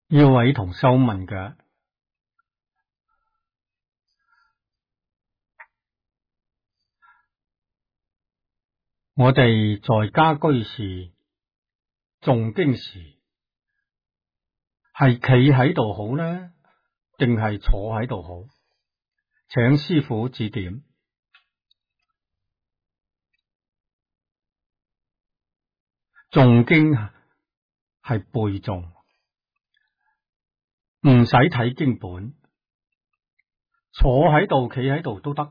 要位同修問嘅，我哋在家居士誦經時係企喺度好呢，定係坐喺度好？請師父指點。誦經係背誦，唔使睇經本，坐喺度企喺度都得，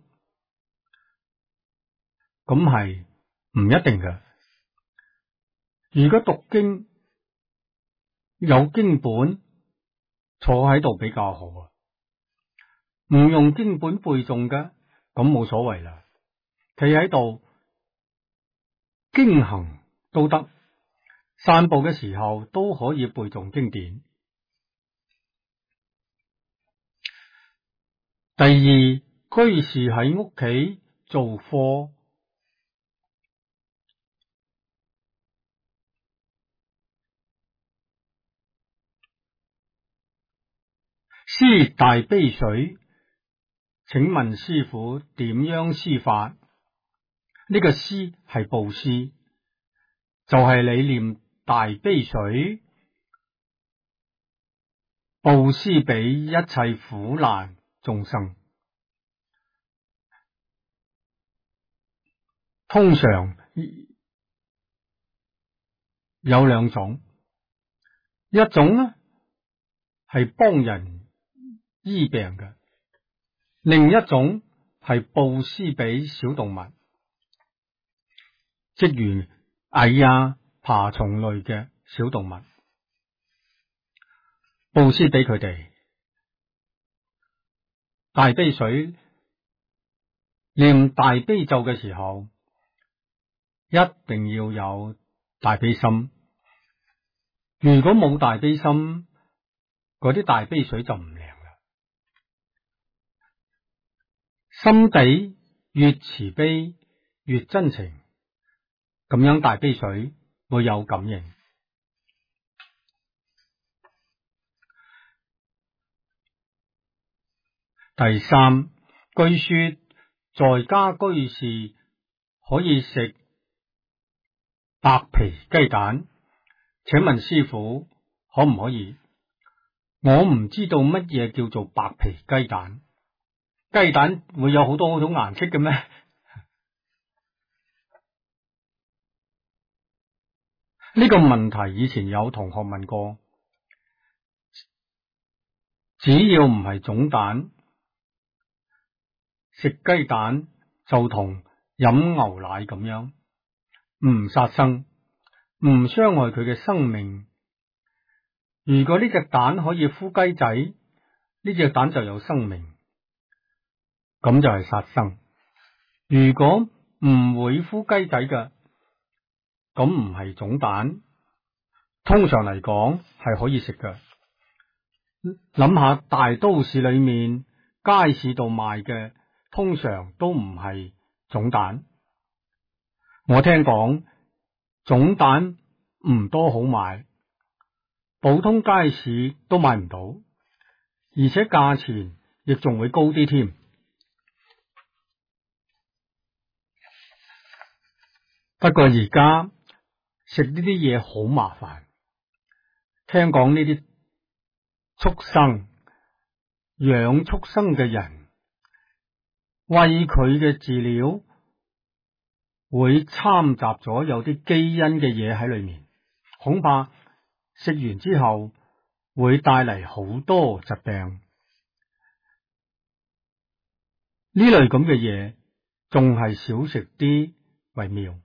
咁係唔一定嘅。如果讀經有經本，坐喺度比較好啊。唔用經本背誦嘅，咁冇所謂啦。企喺度經行都得，散步嘅時候都可以背誦經典。第二，居士喺屋企做課，施大悲水，請問師父點樣施法？呢個施係布施，就係你念大悲水，布施俾一切苦難眾生。通常有兩種，一種呢係幫人醫病嘅，另一種係布施俾小動物，即如蟻啊、爬蟲類嘅小動物，布施俾佢哋。大悲水念大悲咒嘅時候，一定要有大悲心。如果冇大悲心，嗰啲大悲水就唔靈啦。心地越慈悲越真情，咁樣大悲水會有感應。第三，據說在家居士可以食白皮雞蛋，請問師父可唔可以？我唔知道乜嘢叫做白皮雞蛋，雞蛋會有好多好種顏色嘅咩？呢個問題以前有同學問過，只要唔係腫蛋，食雞蛋就同飲牛奶咁樣，唔殺生，唔傷害佢嘅生命。如果呢隻蛋可以孵雞仔，呢隻蛋就有生命，咁就係殺生。如果唔會孵雞仔嘅，咁唔係腫蛋，通常嚟講係可以食嘅。諗下大都市裏面街市度賣嘅，通常都唔係腫蛋。我聽講腫蛋唔多好買，普通街市都買唔到，而且價錢亦仲會高啲添。不過而家食呢啲嘢好麻煩，聽講呢啲畜生養畜生嘅人餵佢嘅飼料會摻雜咗有啲基因嘅嘢喺裏面，恐怕食完之後會帶嚟好多疾病。呢類咁嘅嘢仲係少食啲為妙。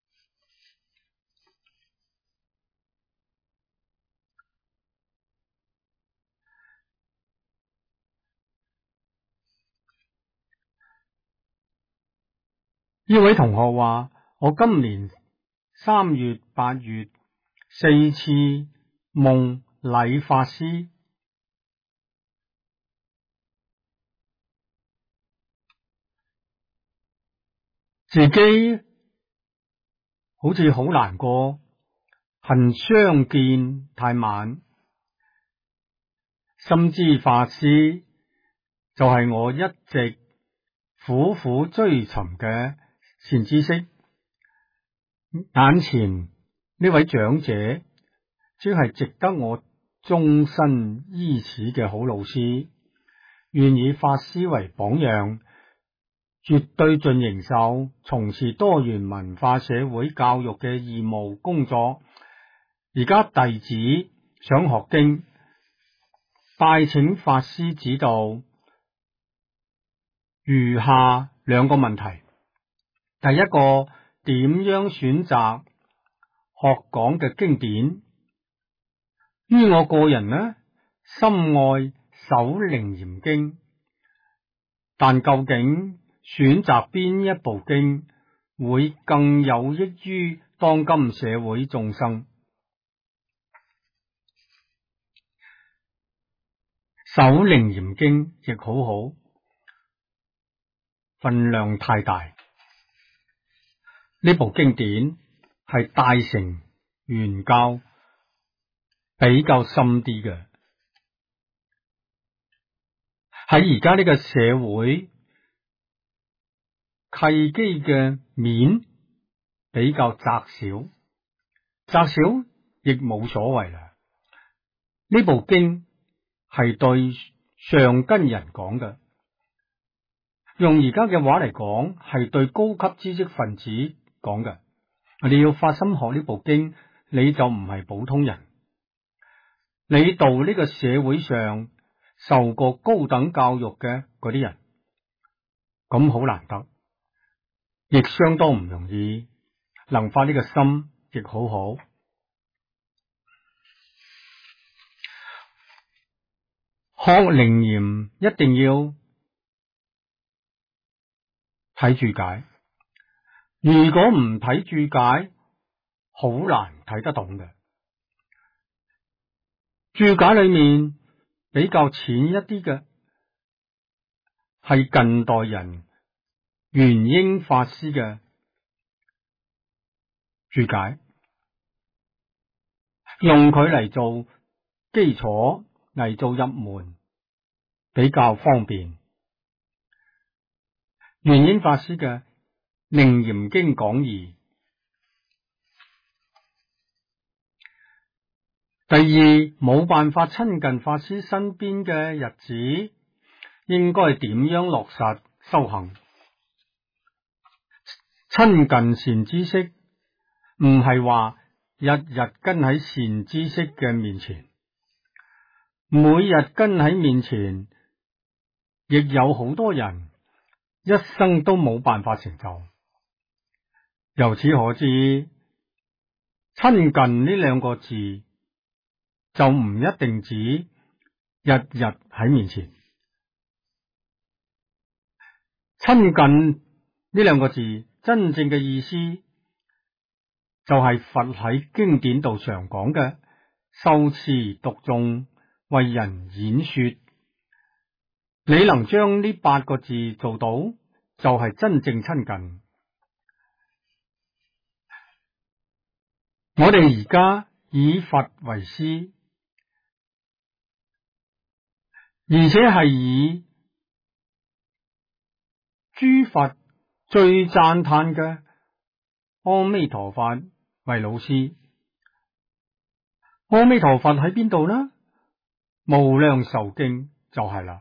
呢位同學話，我今年3月、8月4次夢禮法師，自己好似好難過，恨相見太晚， 深知法師就係我一直苦苦追尋嘅善知識，眼前呢位長者只係值得我終身依恃嘅好老師，願以法師為榜樣，絕對盡形受從事多元文化社會教育嘅義務工作。而家弟子想學經，拜請法師指導。如下兩個問題：第一個，點樣選擇學講嘅經典？於我個人呢，深愛首楞嚴經，但究竟選擇邊一部經會更有益於當今社會眾生？首楞嚴經亦好好，分量太大。呢部經典係大乘原教比較深啲嘅，喺而家呢個社會契機嘅面比較窄小，窄小亦冇所謂啦。呢部經係對上根人講嘅，用而家嘅話嚟講，係對高級知識分子講嘅。你要發心學呢部經，你就唔係普通人，你到呢個社會上受過高等教育嘅嗰啲人，咁好難得，亦相當唔容易，能發呢個心亦好好。學楞嚴一定要睇注解，如果唔睇注解，好難睇得懂嘅。注解裏面比較淺一啲嘅，係近代人元英法師嘅注解，用佢嚟做基礎，嚟做入門，比較方便。元英法師嘅《楞嚴經講義》。第二，冇辦法親近法師身邊嘅日子，應該點樣落實修行？親近善知識，唔係話日日跟喺善知識嘅面前，每日跟喺面前，亦有好多人一生都冇辦法成就。由此可知，親近呢兩個字就唔一定指日日喺面前。親近呢兩個字真正嘅意思就係佛喺經典度常講嘅修持讀誦為人演說。你能將呢8個字做到，就係真正親近。我哋而家以佛為師，而且係以諸佛最讚嘆嘅阿彌陀佛為老師。阿彌陀佛喺邊度呢？無量壽經就係啦。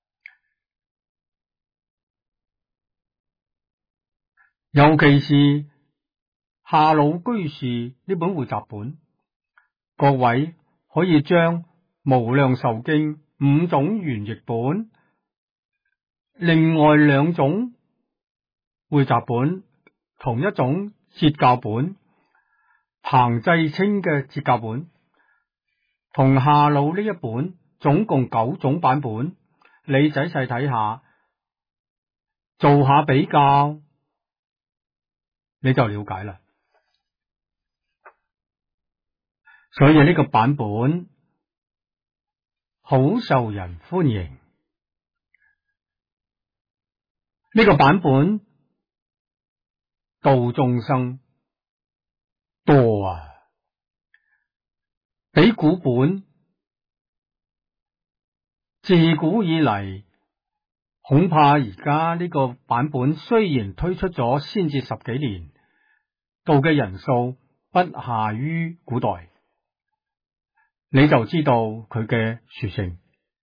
尤其是夏魯居士呢本匯集本，各位可以將無量壽經5種原譯本，另外2種匯集本，同一種節教本，彭濟清嘅節教本，同夏魯呢一本，總共9種版本，你仔細睇下，做下比較，你就了解啦。所以呢個版本好受人歡迎。呢個版本度眾生多啊，比古本自古以嚟，恐怕而家呢個版本雖然推出咗先至10幾年，到嘅人數不下於古代，你就知道佢嘅殊勝。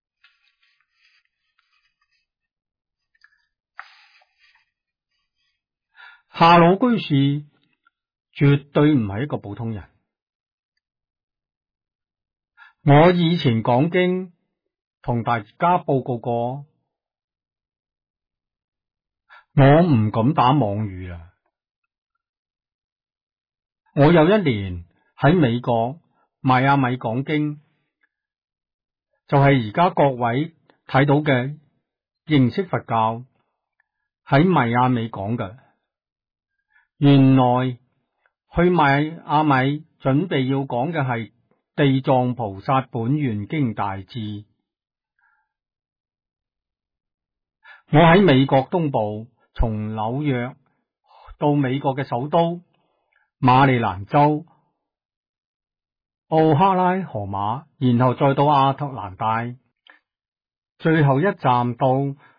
夏魯居士絕對唔係一個普通人。我以前講經同大家報告過，我唔敢打妄語啦。我有一年喺美國邁阿密講經，就係而家各位睇到嘅認識佛教喺邁阿密講嘅。原來去邁阿密準備要講嘅係地藏菩薩本願經大志。我喺美國東部，從紐約到美國嘅首都馬里蘭州奧克拉荷馬，然後再到亞特蘭大，最後一站到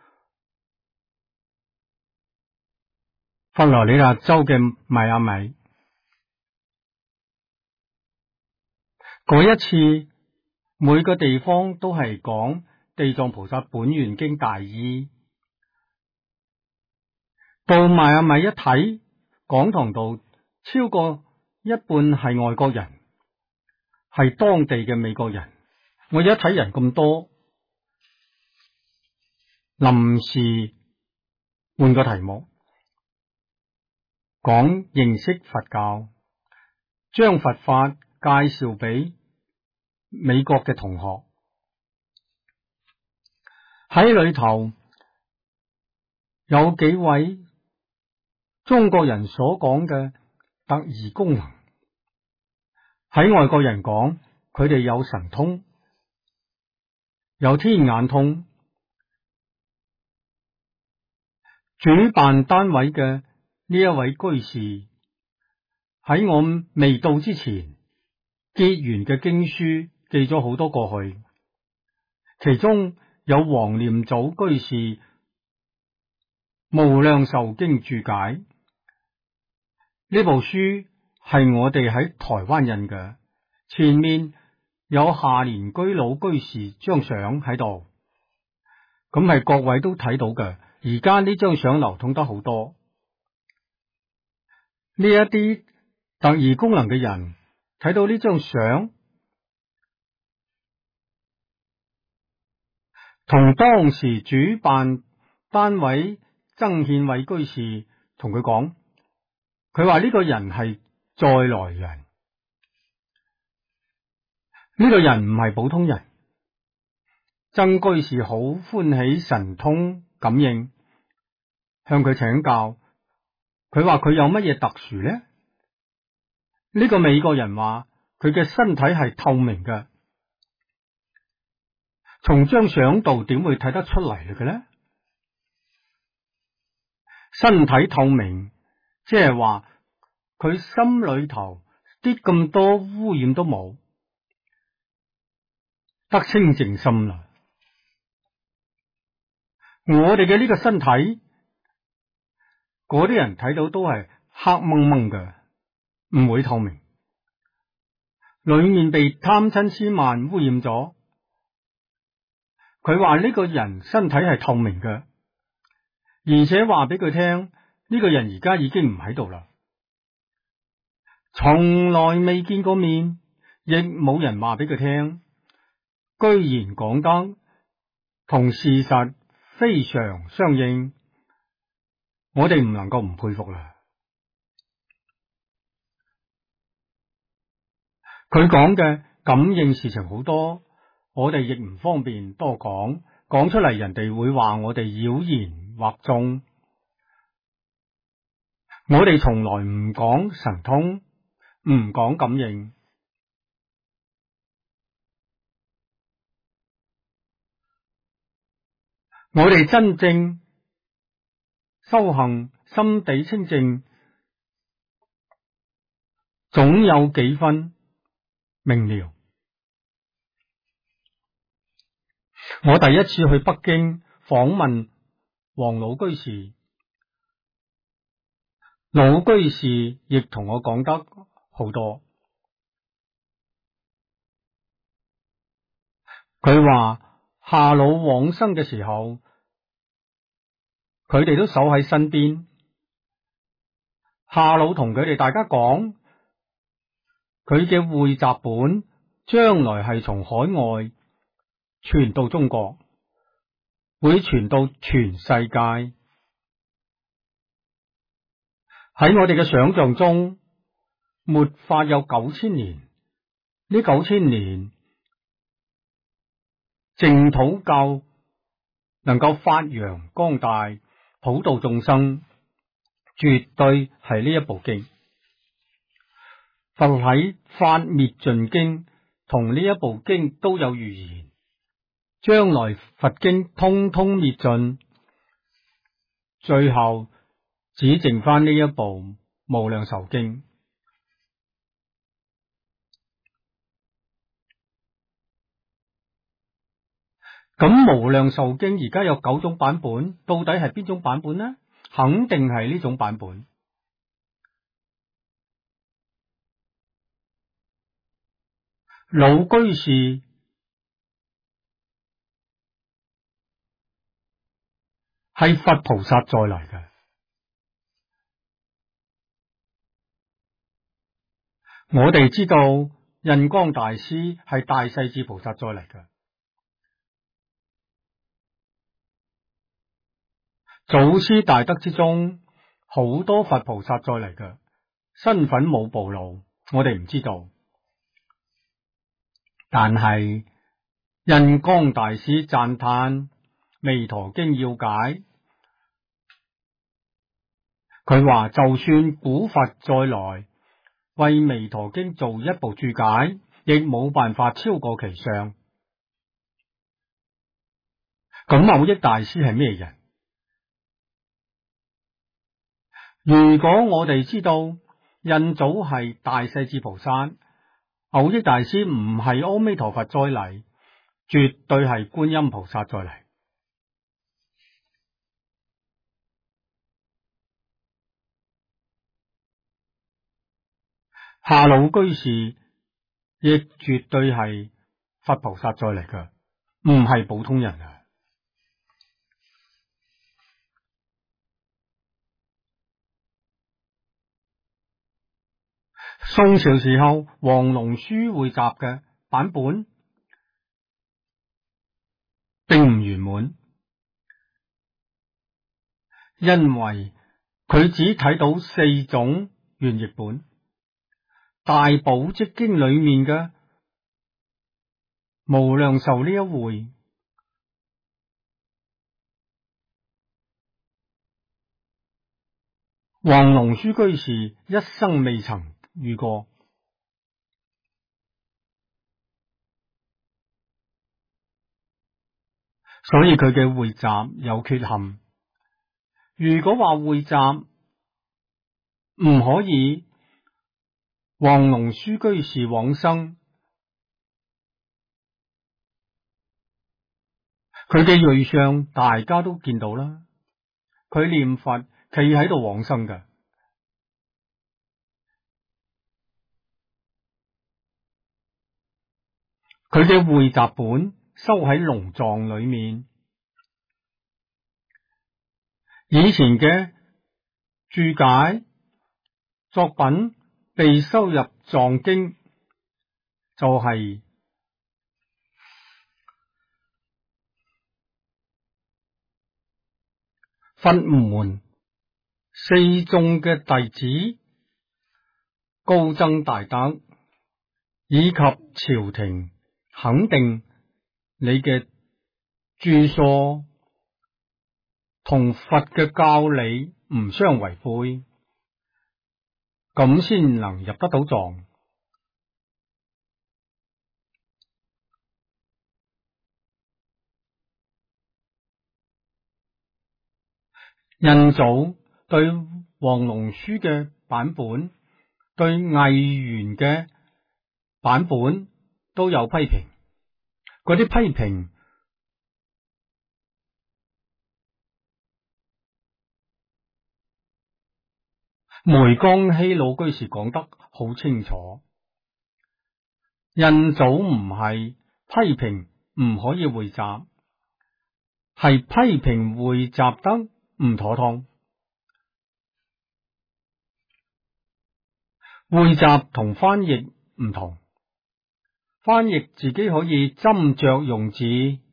佛羅里達州嘅邁阿密。嗰一次每個地方都係講地藏菩薩本願經大意。到邁阿密一睇，講堂度超過一半係外國人，係當地嘅美國人。我一睇人咁多，臨時換個題目，講認識佛教，將佛法介紹俾美國嘅同學。喺裏頭有幾位中國人所講嘅特異功能，喺外國人講佢哋有神通，有天眼通。主辦單位嘅呢一位居士喺我未到之前結緣嘅經書寄咗好多過去，其中有黃念祖居士無量壽經注解。呢部書係我哋喺台灣印嘅，前面有下蓮居老居士張相喺度，咁係各位都睇到嘅。而家呢張相流通得好多，呢一啲特異功能嘅人睇到呢張相，同當時主辦單位曾憲偉居士同佢講，佢話呢個人係再來人，呢個人唔係普通人。曾居士好歡喜神通感應，向佢請教。佢話佢有乜嘢特殊呢？呢個美國人話佢嘅身體係透明嘅，從張相度點會睇得出嚟嘅呢？身體透明，即係話佢心裏頭啲咁多污染都冇，得清淨心啦。我哋嘅呢個身體，嗰啲人睇到都係黑蒙蒙嘅，唔會透明，裏面被貪嗔癡慢污染咗。佢話呢個人身體係透明嘅，而且話俾佢聽，呢個人而家已經唔喺度啦，從來未見過面，亦冇人話俾佢聽，居然講得同事實非常相應，我哋唔能夠唔佩服啦。佢講嘅感應事情好多，我哋亦唔方便多講，講出嚟人哋會話我哋妖言惑眾。我哋從來唔講神通，唔講感應。我哋真正修行，心地清淨，總有幾分明了。 我第一次去北京訪問黃老居士，老居士亦同我講得好多。佢話夏老往生嘅時候，佢哋都守喺身邊。夏老同佢哋大家講，佢嘅匯集本將來係從海外傳到中國，會傳到全世界。喺我哋嘅想象中，末法有9000年，呢9000年淨土教能夠發揚光大，普度眾生，絕對係呢一部經。佛喺《法滅盡經》同呢一部經都有預言，將來佛經通通滅盡，最後只剩翻呢一部無量壽經。咁無量壽經而家有9種版本，到底係邊種版本呢？肯定係呢種版本。老居士係佛菩薩再嚟嘅，我哋知道印光大師係大勢至菩薩再嚟嘅。祖師大德之中，好多佛菩薩再嚟嘅，身份冇暴露，我哋唔知道。但係印光大師讚歎《彌陀經要解》，佢話就算古佛再來為《彌陀經》做一部注解，亦冇辦法超過其上。咁蕅益大師係咩人？如果我哋知道印祖係大勢至菩薩，蕅益大師唔係阿彌陀佛再嚟，絕對係觀音菩薩再嚟。夏老居士亦絕對係佛菩薩再嚟嘅，唔係普通人啊！宋朝時候黃龍書匯集嘅版本並唔圓滿，因為佢只睇到4種原譯本。大寶積經裏面嘅無量壽呢一回，黃龍書居士一生未曾遇過，所以佢嘅匯集有缺陷。如果話匯集唔可以，黃龍書居士往生，佢嘅瑞相大家都見到啦，佢念佛企喺度往生嘅。佢嘅匯集本收喺龍藏裏面，以前嘅注解作品被收入藏經，就係佛門4眾嘅弟子高僧大德以及朝廷肯定你嘅著疏同佛嘅教理唔相違背，咁先能入得到藏。印祖對黃龍書嘅版本，對魏源嘅版本都有批評，嗰啲批評梅江熙老居士講得好清楚，印祖唔係批評唔可以會習，係批評會習得唔妥當。會習同翻譯唔同，翻譯自己可以斟酌用字，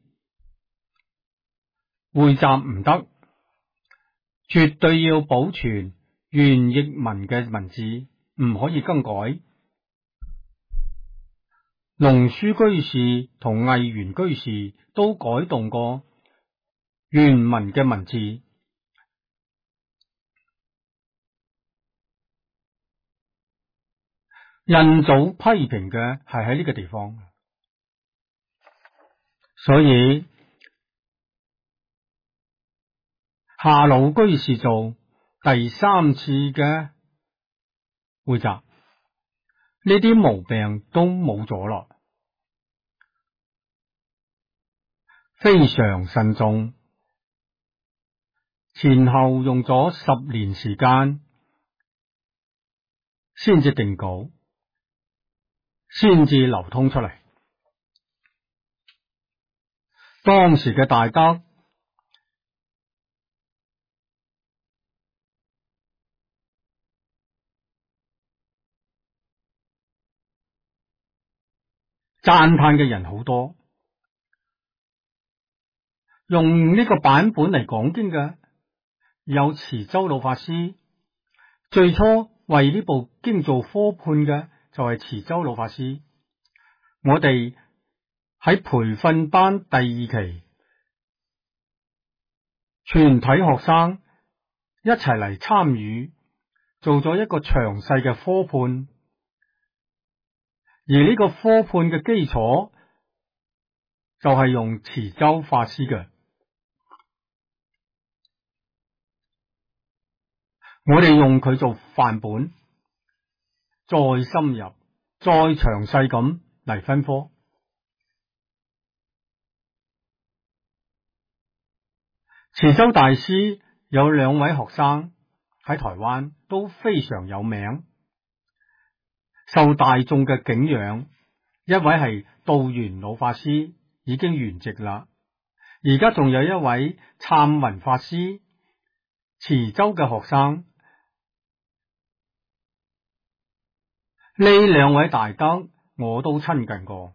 會習唔得，絕對要保存原譯文嘅文字，唔可以更改。龍樹居士同魏源居士都改動過原文嘅文字。印祖批評嘅係喺呢個地方，所以夏老居士做第3次嘅會習，呢啲毛病都冇咗啦，非常慎重，前後用咗10年時間先至定稿，先至流通出嚟。當時嘅大德讚嘆嘅人好多，用呢個版本嚟講經嘅有慈州老法師，最初為呢部經做科判嘅就係慈州老法師。我哋喺培訓班第2期，全體學生一齊嚟參與，做咗一個詳細嘅科判。而呢個科判嘅基礎就係用慈州法師嘅，我哋用佢做範本，再深入、再詳細咁嚟分科。慈州大師有2位學生喺台灣都非常有名，受大眾嘅敬仰。一位係道元老法師，已經圓寂啦，而家仲有一位燦雲法師，慈州嘅學生。呢2位大德我都親近過。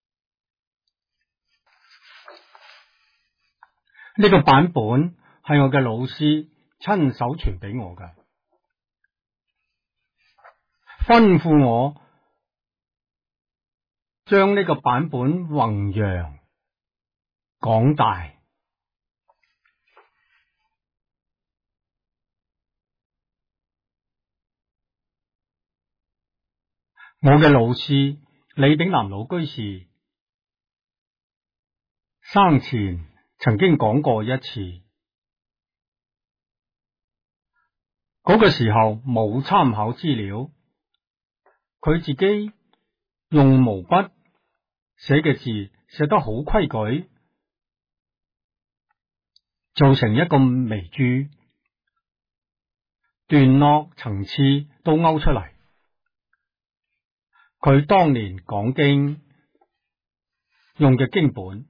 呢個版本係我嘅老師親手傳俾我嘅，吩咐我將呢個版本弘揚廣大。我嘅老師李炳南老居士生前曾經講過一次，嗰個時候冇參考資料，佢自己用毛筆寫嘅字寫得好規矩，做成一個微注，段落層次都勾出嚟。佢當年講經用嘅經本，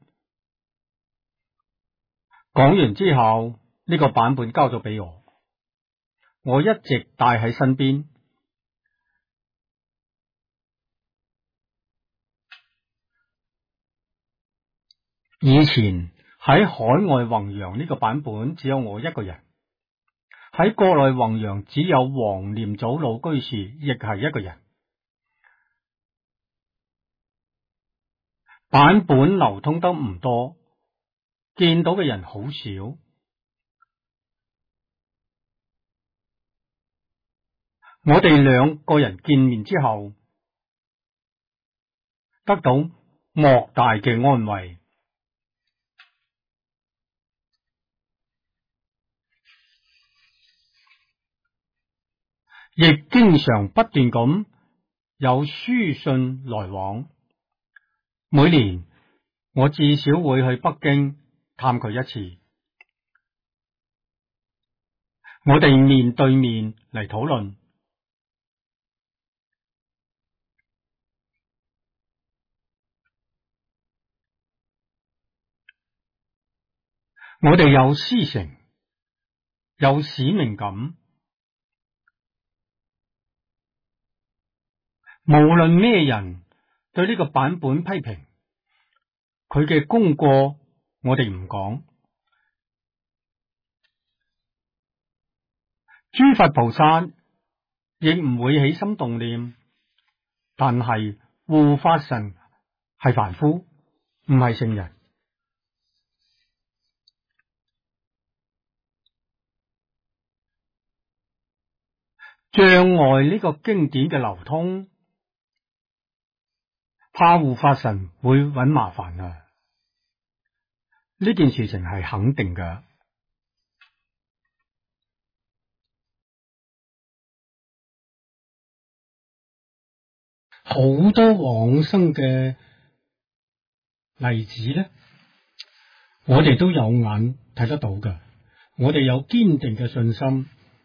講完之後呢個版本交咗俾我，我一直帶喺身邊。以前喺海外弘揚呢個版本只有我一個人，喺國內弘揚只有黃念祖老居士，亦係一個人。版本流通得唔多，見到嘅人好少。我哋2個人見面之後，得到莫大嘅安慰，亦經常不斷咁有書信來往。每年我至少會去北京探佢一次。 我哋面對面嚟討論。我哋有師承，有使命感。無論咩人對呢個版本批評，佢嘅功過我哋唔講。諸佛菩薩亦唔會起心動念，但係護法神係凡夫，唔係聖人。障礙呢個經典嘅流通，怕護法神會搵麻煩啊！呢件事情係肯定嘅。好多往生嘅例子咧，我哋都有眼睇得到嘅。我哋有堅定嘅信心，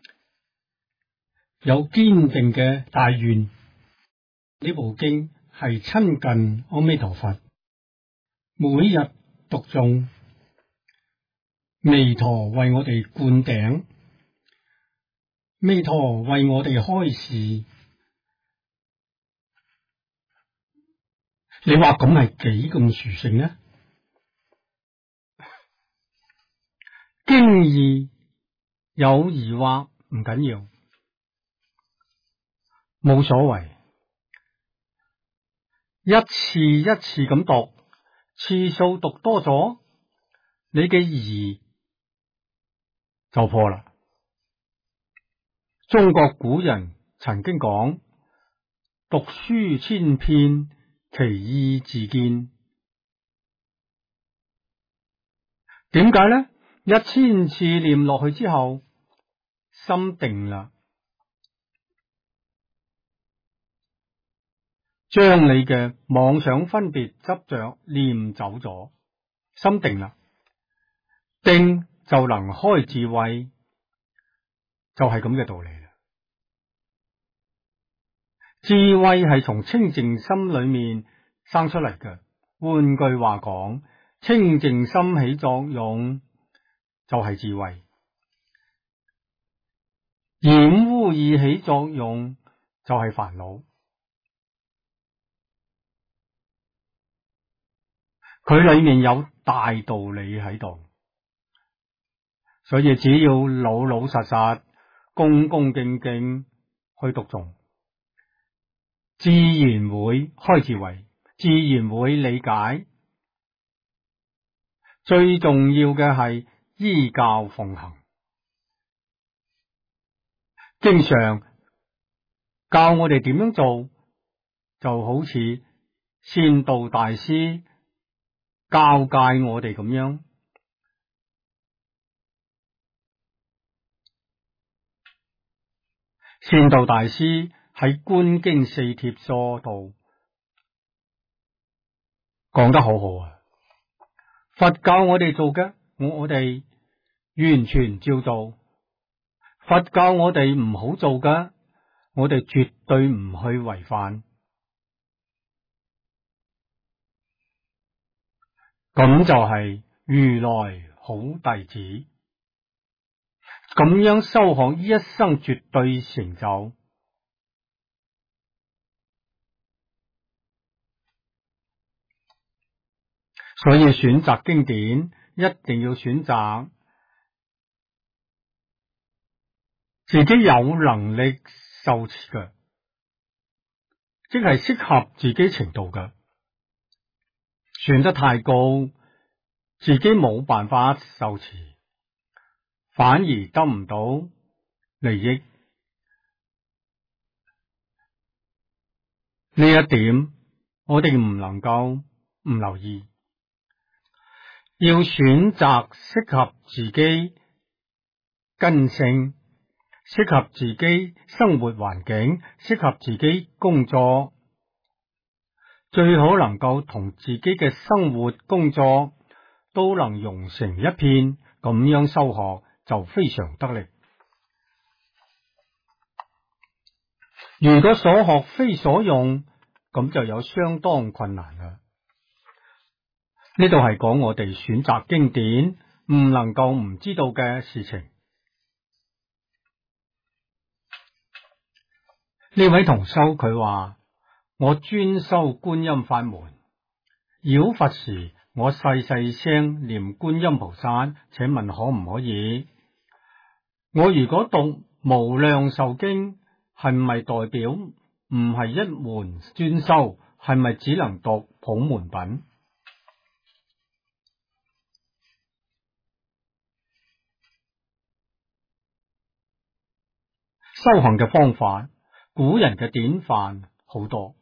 有堅定嘅大願。呢部經係親近阿彌陀佛，每日讀誦，彌陀為我哋灌頂，彌陀為我哋開示。你話咁係幾咁殊勝呢？經義有疑惑唔緊要，冇所謂。一次一次咁讀，次數讀多咗，你嘅疑就破啦。中國古人曾經講：讀書千遍，其義自見。點解呢？1000次念落去之後，心定啦，將你嘅妄想分別執着念走咗，心定啦，定就能開智慧，就係咁嘅道理啦。智慧係從清淨心裏面生出嚟嘅。換句話講，清淨心起作用就係智慧，染污意起作用就係煩惱。佢裏面有大道理喺度，所以只要老老實實、恭恭敬敬去讀誦，自然會開智慧，自然會理解。最重要嘅係依教奉行，經常教我哋點樣做，就好似善導大師教誡我哋咁樣。善導大師喺《觀經四帖疏》度講得好好啊！佛教我哋做嘅，我哋完全照做；佛教我哋唔好做嘅，我哋絕對唔去違反。咁就係如來好弟子，咁樣修學一生絕對成就。所以選擇經典一定要選擇自己有能力受持嘅，即係適合自己程度嘅。選得太高，自己冇辦法受持，反而得唔到利益。呢一點我哋唔能夠唔留意，要選擇適合自己根性、適合自己生活環境、適合自己工作，最好能夠同自己嘅生活工作都能融成一片，咁樣修學就非常得力。 如果所學非所用，咁就有相當困難啦。呢度係講我哋選擇經典唔能夠唔知道嘅事情。呢位同修佢話：我專修觀音法門，繞佛時我細細聲念觀音菩薩，請問可唔可以？我如果讀無量壽經，係咪代表唔係一門專修？係咪只能讀普門品？修行嘅方法，古人嘅典範好多。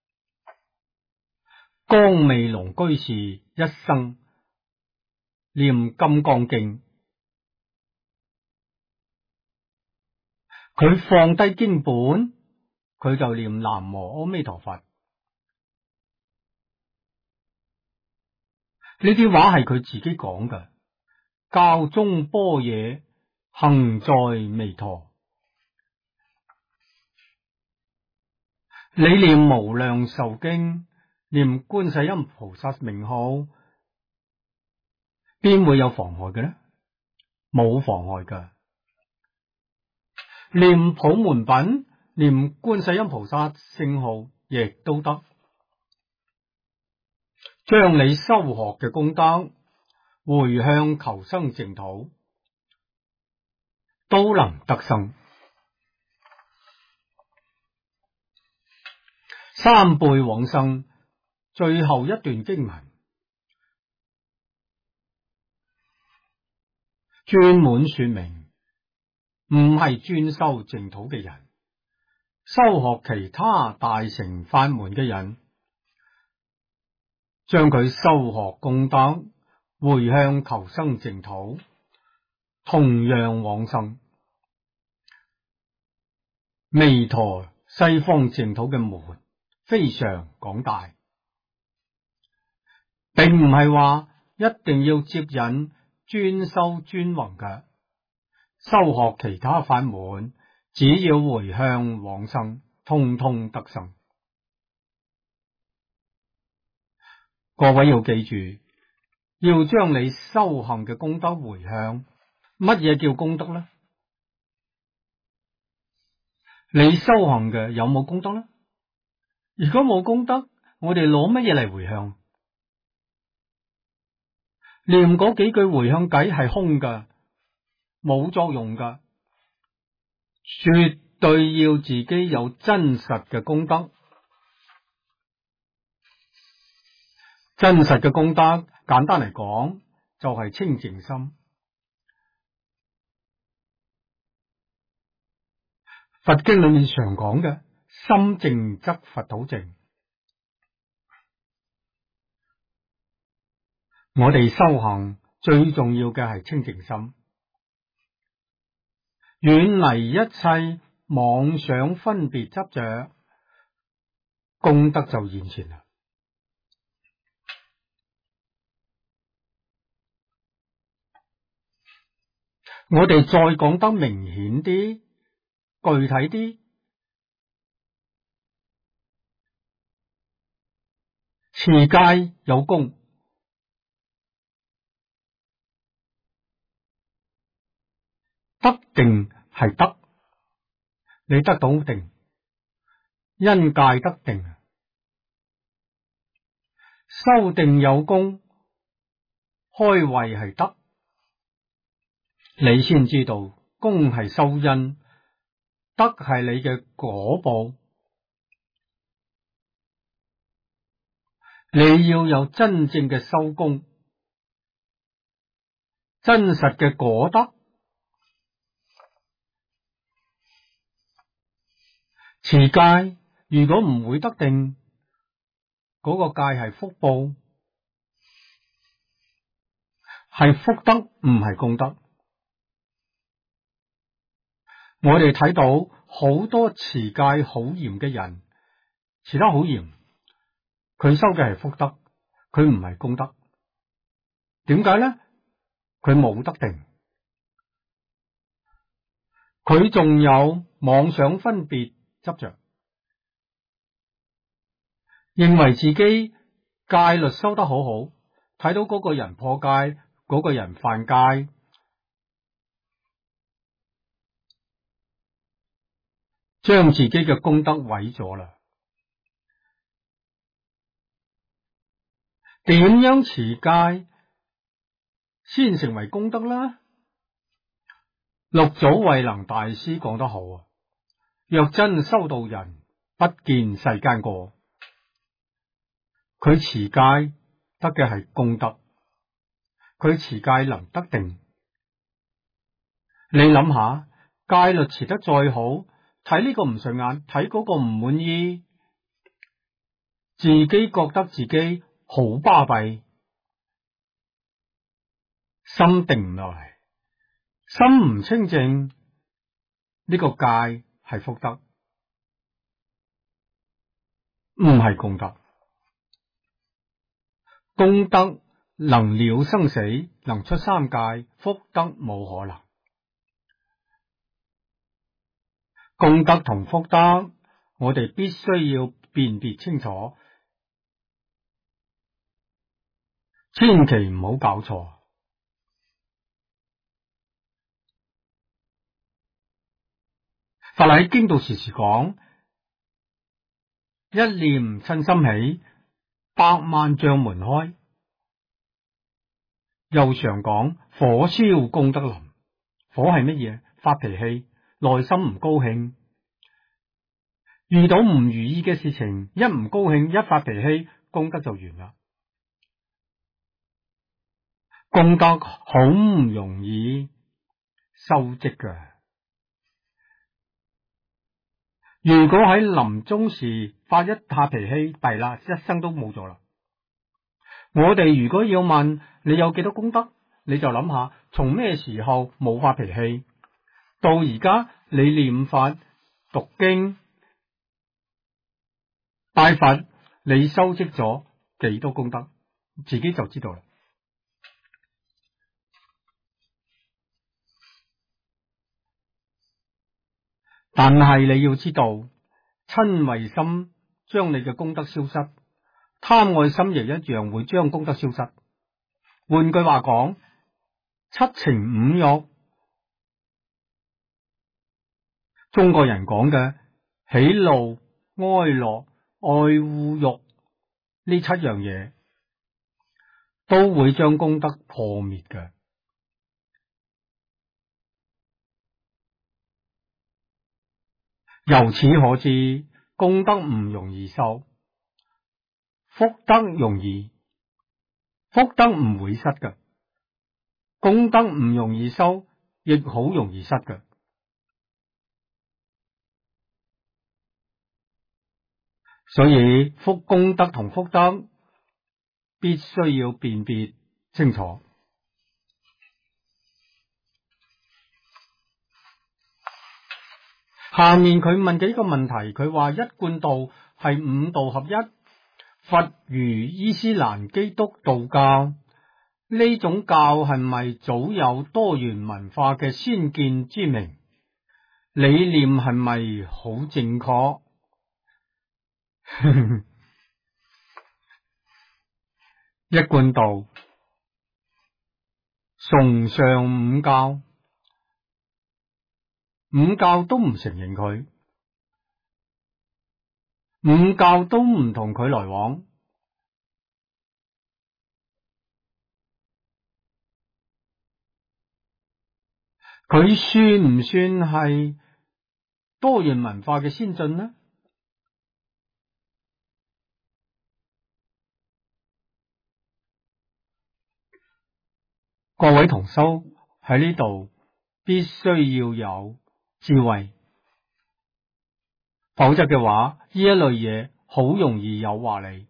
江美龍居士一生念金剛經，佢放低經本，佢就念南無阿彌陀佛。呢啲話係佢自己講嘅，教中般若，行在彌陀。你念無量壽經，念觀世音菩薩名號，邊會有妨害嘅呢？冇妨害嘅。念普門品，念觀世音菩薩聖號，亦都得。將你修學嘅功德回向求生淨土，都能得生。三輩往生最後一段經文，專門說明唔係專修淨土嘅人，修學其他大乘法門嘅人，將佢修學功德回向求生淨土，同樣往生。彌陀西方淨土嘅門非常廣大，並唔係話一定要接引專修專弘嘅，修學其他法門，只要回向往生，通通得生。各位要記住，要將你修行嘅功德回向。乜嘢叫功德呢？你修行嘅有冇功德呢？如果冇功德，我哋攞乜嘢嚟回向？念嗰幾句回向偈係空噶，冇作用噶。絕對要自己有真實嘅功德。真實嘅功德，簡單嚟講，就係清淨心。佛經裏面常講嘅，心淨則佛土淨。我哋修行最重要嘅係清淨心，遠離一切妄想分別執着，功德就現前啦。我哋再講得明顯啲、具體啲，持戒有功，得定係得，你得到定，因戒得定，修定有功，開慧係得。你先知道功係修因，德係你嘅果報。你要有真正嘅修功，真實嘅果德。持戒如果唔會得定，嗰個戒係福報，係福德，唔係功德。我哋睇到好多持戒好嚴嘅人，持得好嚴，佢修嘅係福德，佢唔係功德。點解呢？佢冇得定，佢仲有妄想分別執着。 認為自己戒律修得好好，睇到嗰個人破戒，嗰個人犯戒，將自己嘅功德毀咗啦。點樣持戒先成為功德呢？六祖慧能大師講得好啊！若真修道人，不見世間過。佢持戒得嘅係功德，佢持戒能得定。你諗下，戒律持得再好，睇呢個唔順眼，睇嗰個唔滿意，自己覺得自己好巴閉，心定唔落嚟，心唔清淨，呢個戒係福德，唔係功德。功德能了生死，能出三界，福德冇可能。功德同福德，我哋必須要辨別清楚，千祈唔好搞錯。佛喺經度時時講，一念親心起，百萬障門開。又常講火燒功德林，火係乜嘢？發脾氣，內心唔高興，遇到唔如意嘅事情，一唔高興，一發脾氣，功德就完啦。功德好唔容易收積㗎。如果喺臨終時發一下脾氣，弊啦，一生都冇咗啦。我哋如果要問你有幾多功德，你就諗下，從咩時候冇發脾氣，到而家你念佛、讀經、拜佛，你收積咗幾多功德，自己就知道啦。但係你要知道，嗔恚心將你嘅功德消失，貪愛心亦一樣會將功德消失。換句話講，七情五欲，中國人講嘅喜怒哀樂愛惡欲呢七樣嘢，都會將功德破滅嘅。由此可知，功德唔容易收，福德容易。福德唔會失嘅，功德唔容易收，亦好容易失嘅。所以功德同福德必須要辨別清楚。下面佢問嘅呢個問題，佢話一貫道係五道合一，佛如伊斯蘭、基督、道教呢種教係咪早有多元文化嘅先見之明？理念係咪好正確？一貫道崇尚五教，五教都唔承認佢，五教都唔同佢來往。佢算唔算係多元文化嘅先進呢？各位同修喺呢度必須要有智慧，否則嘅話，呢一類嘢好容易誘惑你。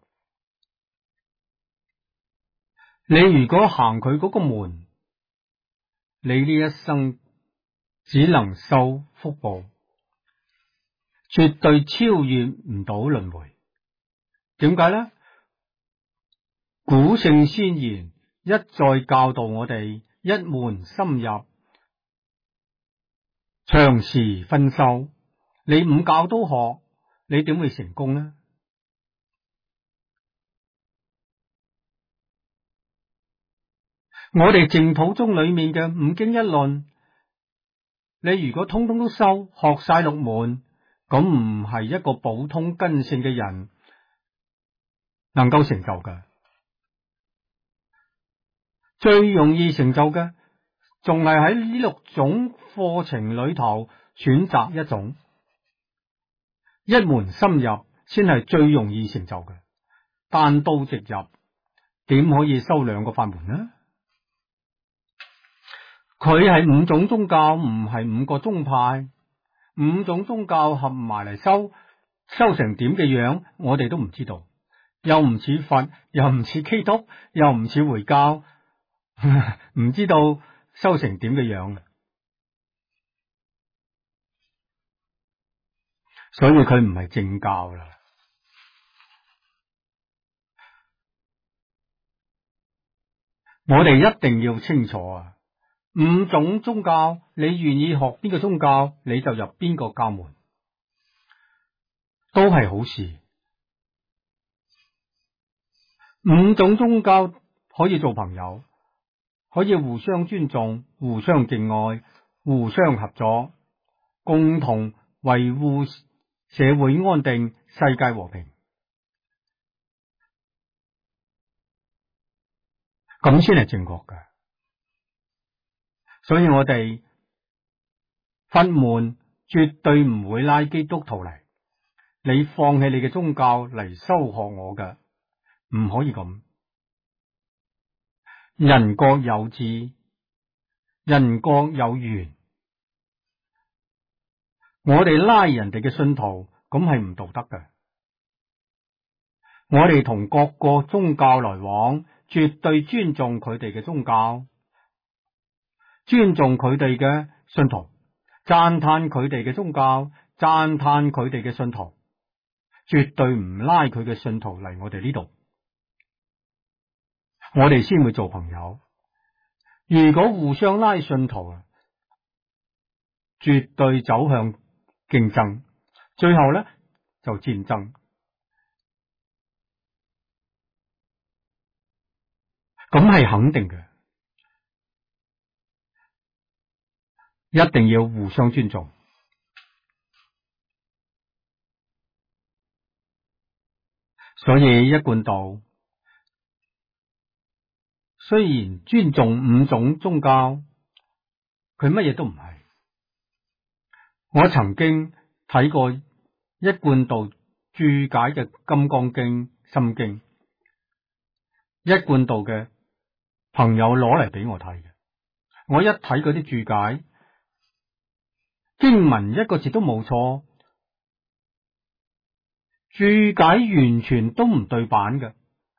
你如果行佢嗰個門，你呢一生只能收福報，絕對超越唔到輪迴。點解呢？古聖先賢一再教導我哋一門深入，長時分修。你五教都學，你點會成功呢？ 我哋淨土宗裏面嘅五經一論，你如果通通都修學晒六門，咁唔係一個普通根性嘅人能夠成就嘅。最容易成就嘅，仲係喺呢六種課程裏頭選擇一種，一門深入先係最容易成就嘅。單刀直入，點可以修兩個法門呢？佢係五種宗教，唔係五個宗派。五種宗教合埋嚟修成點嘅樣，我哋都唔知道。又唔似佛，又唔似基督，又唔似回教，唔知道修成點嘅樣。所以佢唔係正教啦。我哋一定要清楚啊！五種宗教，你願意學邊個宗教，你就入邊個教門，都係好事。五種宗教可以做朋友，可以互相尊重、互相敬愛、互相合作，共同維護社會安定、世界和平，咁先係正確嘅。所以我哋佛門絕對唔會拉基督徒嚟，你放棄你嘅宗教嚟修學我嘅，唔可以咁。人各有志，人各有緣，我哋拉人哋嘅信徒，咁係唔道德嘅。我哋同各個宗教來往，絕對尊重佢哋嘅宗教，尊重佢哋嘅信徒，讚嘆佢哋嘅宗教，讚嘆佢哋嘅信徒，絕對唔拉佢嘅信徒嚟我哋呢度，我哋先會做朋友。如果互相拉信徒，絕對走向競爭，最後呢就戰爭。咁係肯定嘅，一定要互相尊重。所以一貫道雖然尊重五種宗教，佢乜嘢都唔係。我曾經睇過一貫道注解嘅《金剛經》《心經》，一貫道嘅朋友攞嚟俾我睇嘅，我一睇嗰啲注解，經文一個字都冇錯，注解完全都唔對版嘅，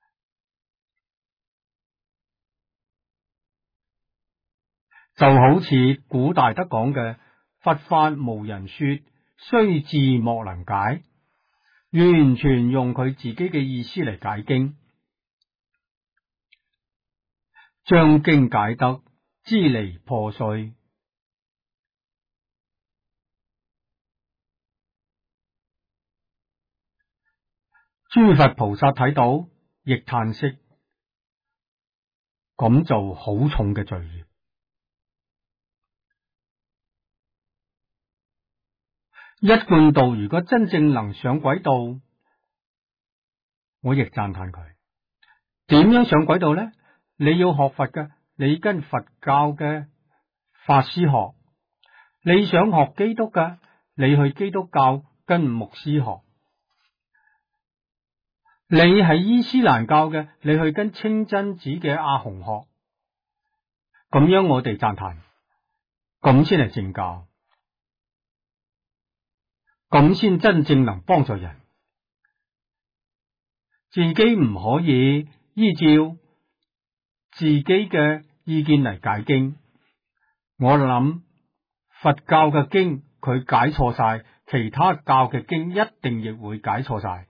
就好似古大德講嘅佛法無人說，雖字莫能解，完全用佢自己嘅意思嚟解經，將經解得支離破碎。諸佛菩薩睇到亦嘆息，咁就好重嘅罪孽。一貫道如果真正能上軌道，我亦讚嘆佢。點樣上軌道呢？你要學佛嘅，你跟佛教嘅法師學；你想學基督嘅，你去基督教跟牧師學；你係伊斯蘭教嘅，你去跟清真寺嘅阿洪學。咁樣我哋讚嘆，咁先係正教，咁先真正能幫助人。自己唔可以依照自己嘅意見嚟解經。我諗佛教嘅經佢解錯晒，其他教嘅經一定亦會解錯晒。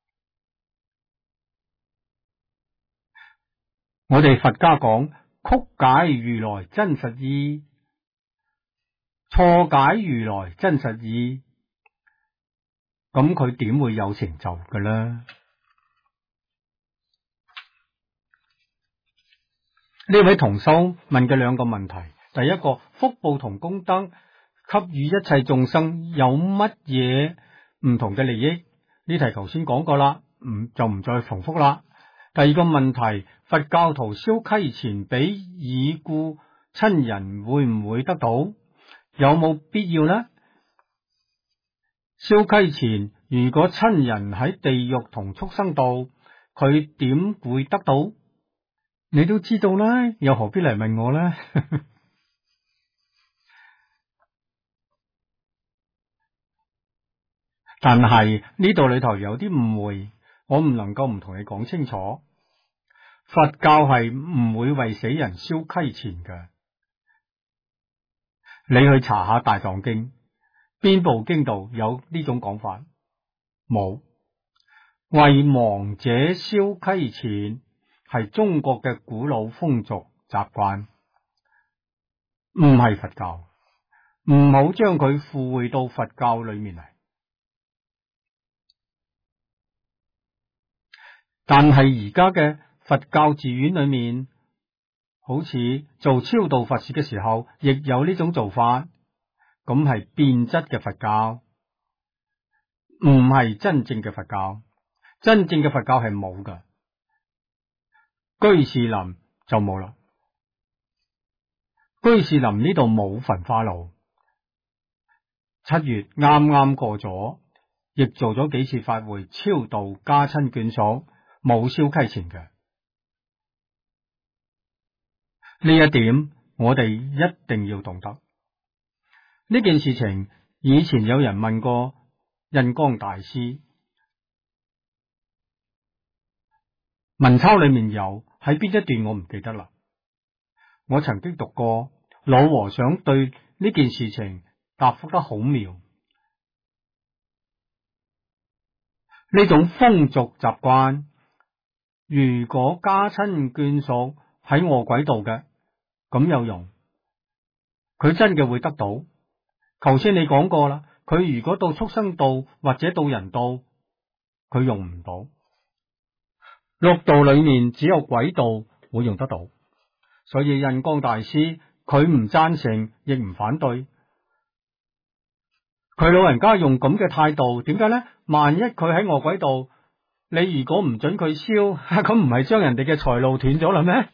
我哋佛家講曲解如來真實意，錯解如來真實意，咁佢點會有成就嘅呢？ 呢位同修問嘅兩個問題，第一個，福報同功德給予一切眾生有乜嘢唔同嘅利益？呢題頭先講過啦，就唔再重複啦。第二個問題，佛教徒燒溪錢俾已故親人會唔會得到？有冇必要呢？燒溪錢，如果親人喺地獄同畜生道，佢點會得到？你都知道啦，又何必嚟問我呢？但係呢度裏頭有啲誤會，我唔能夠唔同你講清楚。佛教係唔會為死人燒溪錢嘅。你去查下《大藏經》，邊部經度有呢種講法？冇。為亡者燒溪錢係中國嘅古老風俗習慣，唔係佛教。唔好將佢附會到佛教裏面嚟。但係而家嘅佛教寺院裏面，好似做超度佛事嘅時候，亦有呢種做法，咁係變質嘅佛教，唔係真正嘅佛教。真正嘅佛教係冇㗎，居士林就冇啦。居士林呢度冇焚化爐，7月啱啱過咗，亦做咗幾次法會超度家親眷屬，冇燒溪錢嘅。呢一點我哋一定要懂得。呢件事情以前有人問過印光大師，文鈔裏面有，喺邊一段我唔記得啦。我曾經讀過，老和尚對呢件事情答覆得好妙。呢種風俗習慣，如果家親眷屬喺餓鬼道嘅，咁有用，佢真嘅會得到。頭先你講過啦，佢如果到畜生道或者到人道，佢用唔到。六道裏面只有鬼道會用得到，所以印光大師佢唔贊成，亦唔反對。佢老人家用咁嘅態度，點解呢？萬一佢喺餓鬼道，你如果唔准佢燒，咁唔係將人哋嘅財路斷咗啦咩？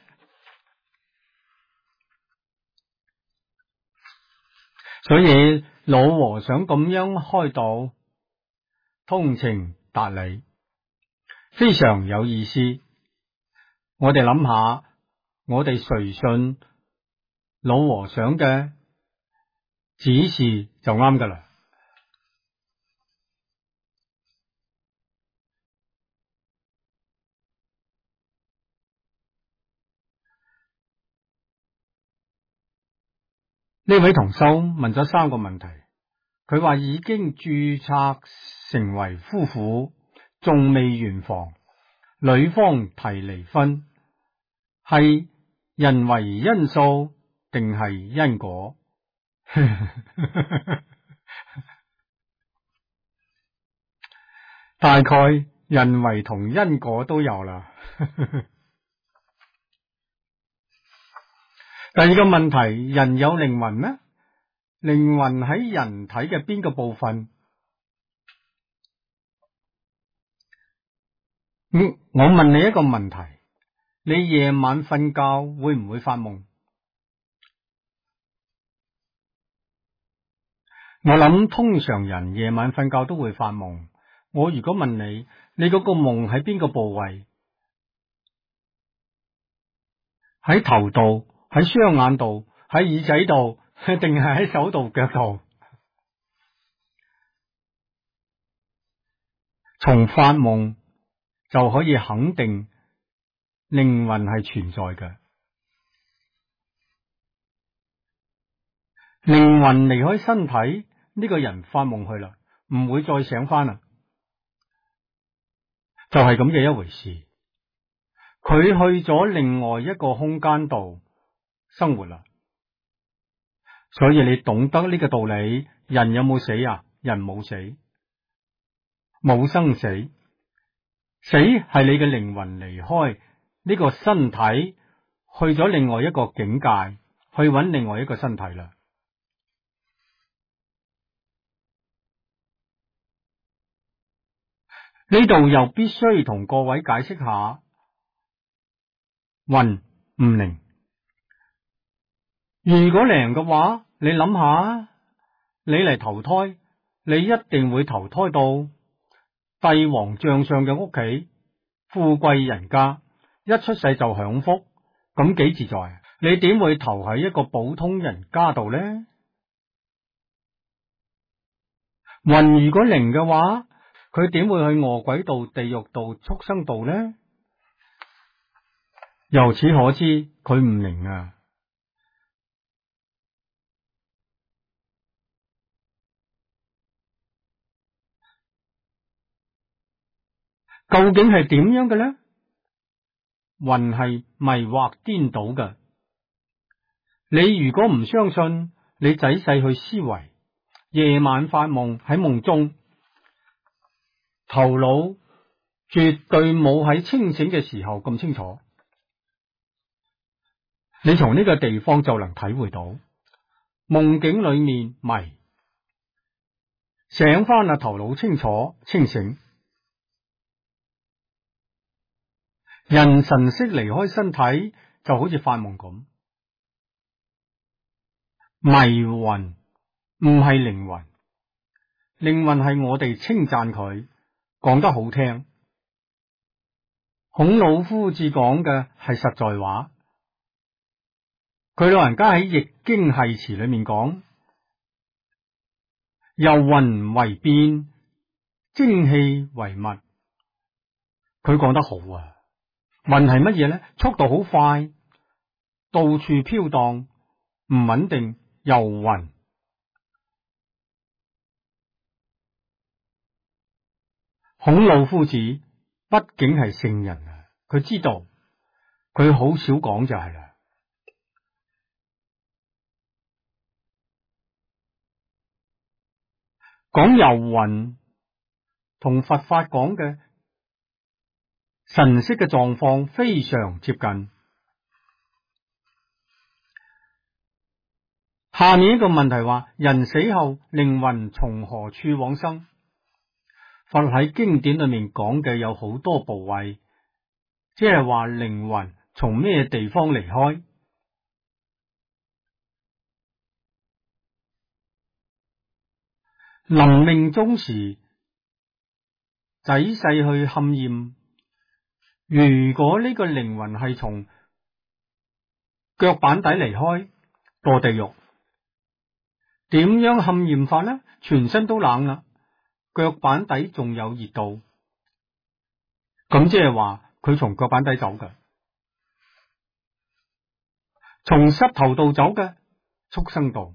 所以老和尚咁樣開導，通情達理，非常有意思。我哋諗下，我哋隨順老和尚嘅指示就啱噶啦。呢位同修問咗3個問題，佢話已經註冊成為夫婦，仲未圓房，女方提離婚，係人為因素定係因果？大概人為同因果都有啦。第二個問題，人有靈魂咩？靈魂喺人體嘅邊個部分？我問你一個問題，你夜晚瞓覺會唔會發夢？我諗通常人夜晚瞓覺都會發夢。我如果問你，你嗰個夢喺邊個部位？喺頭度？喺雙眼度？喺耳仔度？定係喺手度腳度？從發夢就可以肯定靈魂係存在嘅。靈魂離開身體，呢個人發夢去啦，唔會再醒翻啦，就係咁嘅一回事。佢去咗另外一個空間度生活啦。所以你懂得呢個道理，人有冇死啊？人冇死，冇生死，死係你嘅靈魂離開呢個身體去咗另外一個境界，去揾另外一個身體啦。呢度又必須同各位解釋下魂唔靈。如果靈嘅話，你諗下，你嚟投胎，你一定會投胎到帝王將相嘅屋企，富貴人家，一出世就享福，咁幾自在啊！你點會投喺一個普通人家度呢？魂如果靈嘅話，佢點會去餓鬼道、地獄道、畜生道呢？由此可知，佢唔靈啊！究竟係點樣嘅呢？魂係迷惑顛倒嘅。你如果唔相信，你仔細去思維，夜晚發夢喺夢中，頭腦絕對冇喺清醒嘅時候咁清楚。你從呢個地方就能體會到，夢境裏面迷，醒翻啊，頭腦清楚清醒。人神識離開身體，就好似發夢咁。迷魂唔係靈魂，靈魂係我哋稱讚佢，講得好聽。孔老夫子講嘅係實在話，佢老人家喺《易經繫辭》裏面講，由魂為變，精氣為物。佢講得好啊！魂係乜嘢呢？速度好快，到處飄蕩，唔穩定，遊魂。孔老夫子畢竟係聖人啊，佢知道，佢好少講就係啦。講遊魂同佛法講嘅神識嘅狀況非常接近。下面一個問題話，人死後靈魂從何處往生？佛喺經典裏面講嘅有好多部位，即係話靈魂從咩地方離開。臨命終時仔細去勘驗，如果呢個靈魂係從腳板底離開，墮地獄，點樣勘驗法呢？全身都冷啦，腳板底仲有熱度，咁即係話佢從腳板底走嘅，從膝頭度走嘅畜生道，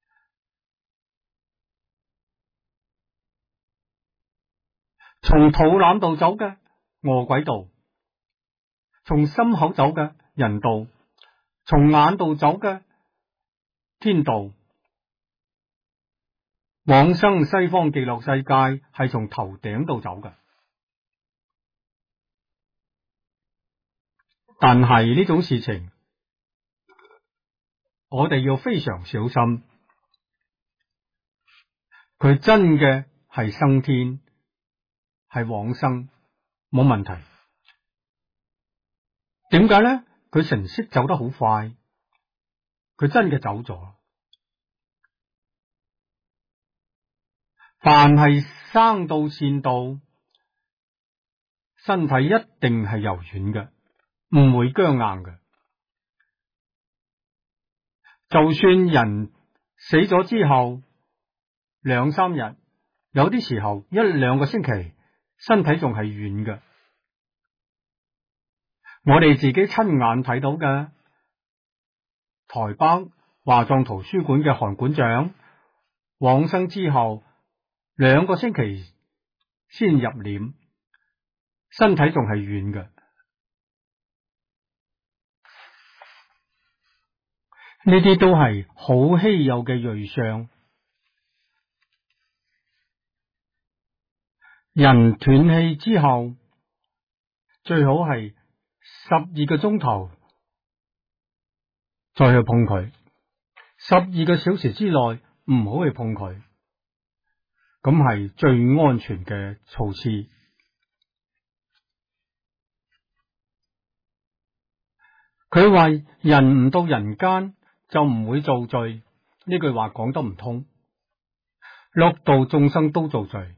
從肚腩度走嘅餓鬼道，從心口走嘅人道，從眼度走嘅天道。往生西方極樂世界係從頭頂度走嘅，但係呢種事情我哋要非常小心。佢真嘅係生天，係往生，冇問題。點解呢？佢神識走得好快，佢真嘅走咗。凡係生到善道，身體一定係柔軟嘅，唔會僵硬嘅。就算人死咗之後2、3日，有啲時候1、2個星期，身體仲係軟嘅。我哋自己親眼睇到嘅，台北華藏圖書館嘅韓館長往生之後2個星期先入殮，身體仲係軟嘅。呢啲都係好稀有嘅瑞相。人斷氣之後，最好係12個鐘頭再去碰佢，12個小時之內唔好去碰佢，咁係最安全嘅措施。佢話人唔到人間就唔會造罪，呢句話講得唔通。六道眾生都造罪，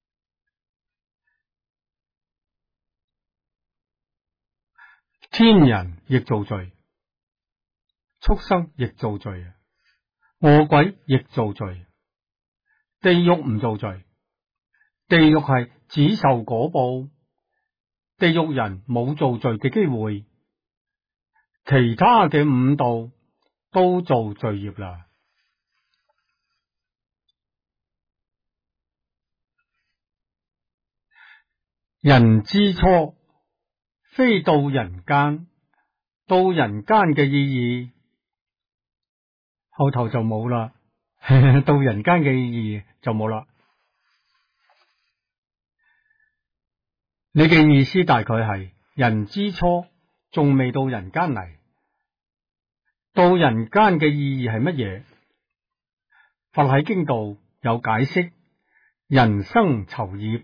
天人亦造罪，畜生亦造罪，餓鬼亦造罪，地獄唔造罪。地獄係只受果報，地獄人冇造罪嘅機會，其他嘅5道都造罪業啦。人之初，非到人間，到人間嘅意義後頭就冇啦，到人間嘅意義就冇啦。你嘅意思大概係人之初仲未到人間嚟，到人間嘅意義係乜嘢？佛喺經度有解釋，人生酬業。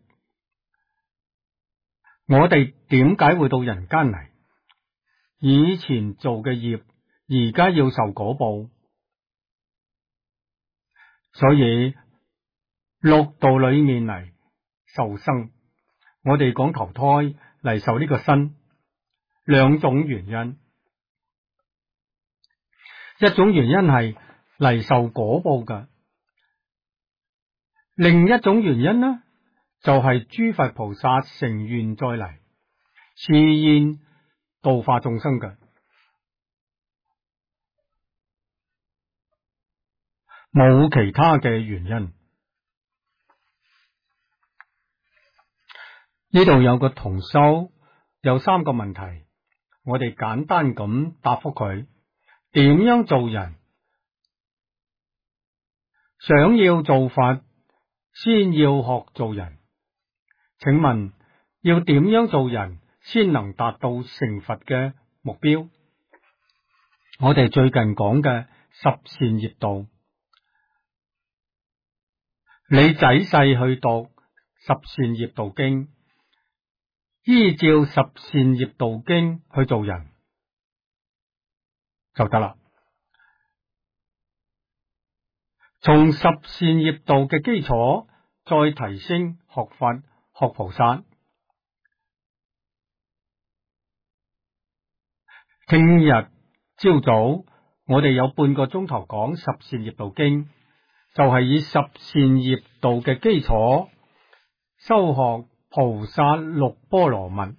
我哋點解會到人間嚟？以前做嘅業，而家要受果報，所以六道裏面嚟受生。我哋講投胎嚟受呢個身，兩種原因。一種原因係嚟受果報㗎，另一種原因呢，就係諸佛菩薩成願再嚟，示現度化眾生嘅，冇其他嘅原因。呢度有個同修有3個問題，我哋簡單咁答覆佢。點樣做人？想要做佛，先要學做人。請問要點樣做人先能達到成佛嘅目標？我哋最近講嘅十善業道，你仔細去讀十善業道經，依照十善業道經去做人就得啦。從十善業道嘅基礎再提升學佛學菩薩。聽日朝早我哋有半個鐘頭講十善業道經，就係以十善業道嘅基礎修學菩薩六波羅蜜。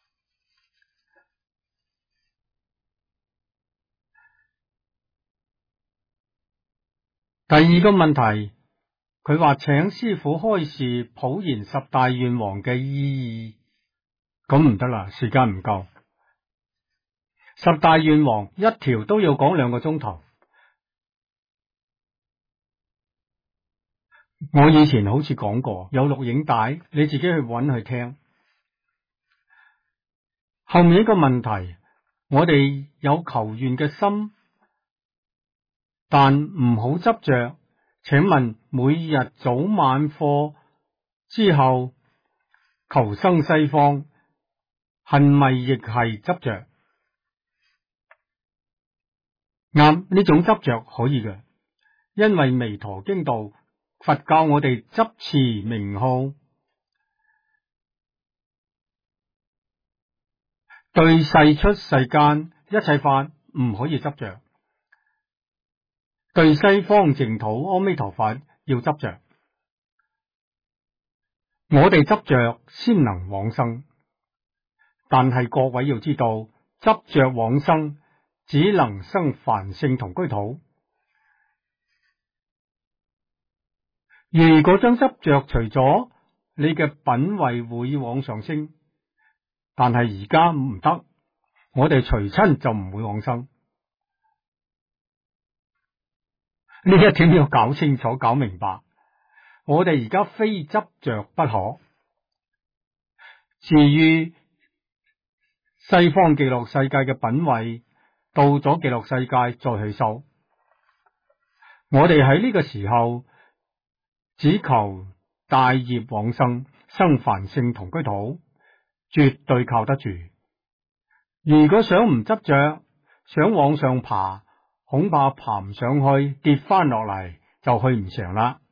第二個問題，佢話請師父開示普賢十大願王嘅意義，咁唔得啦，時間唔夠。十大願王一條都要講2個鐘頭。我以前好似講過，有錄影帶，你自己去揾去聽。後面一個問題，我哋有求願嘅心，但唔好執着。請問每日早晚課之後求生西方，係咪亦係執着？啱，呢種執着可以嘅，因為彌陀經度佛教我哋執持名號，對世出世間一切法唔可以執着，對西方淨土阿彌陀佛要執着。我哋執着先能往生，但係各位要知道，執着往生只能生凡聖同居土。如果將執着除咗，你嘅品位會往上升，但係而家唔得，我哋除親就唔會往生。呢一點要搞清楚、搞明白。我哋而家非執着不可。至於西方極樂世界嘅品位， 到咗極樂世界再去修。我哋喺呢個時候只求帶業往生，生凡聖同居土，絕對靠得住。如果想唔執着，想往上爬，恐怕爬唔上去，跌翻落嚟就去唔成啦。